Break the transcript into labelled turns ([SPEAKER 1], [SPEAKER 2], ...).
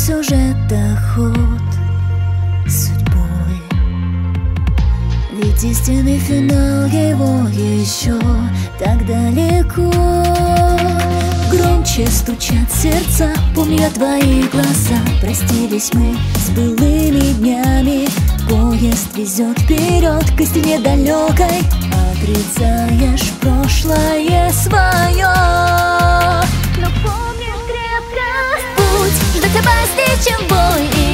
[SPEAKER 1] сюжета ход судьбой. Ведь истинный финал его еще так далеко. Громче стучат сердца, помню твои глаза. Простились мы с былыми днями. Поезд везет вперед к истине далекой. Отрицаешь прошлое свое, но помнишь крепко путь, ждать опаснее, чем бой.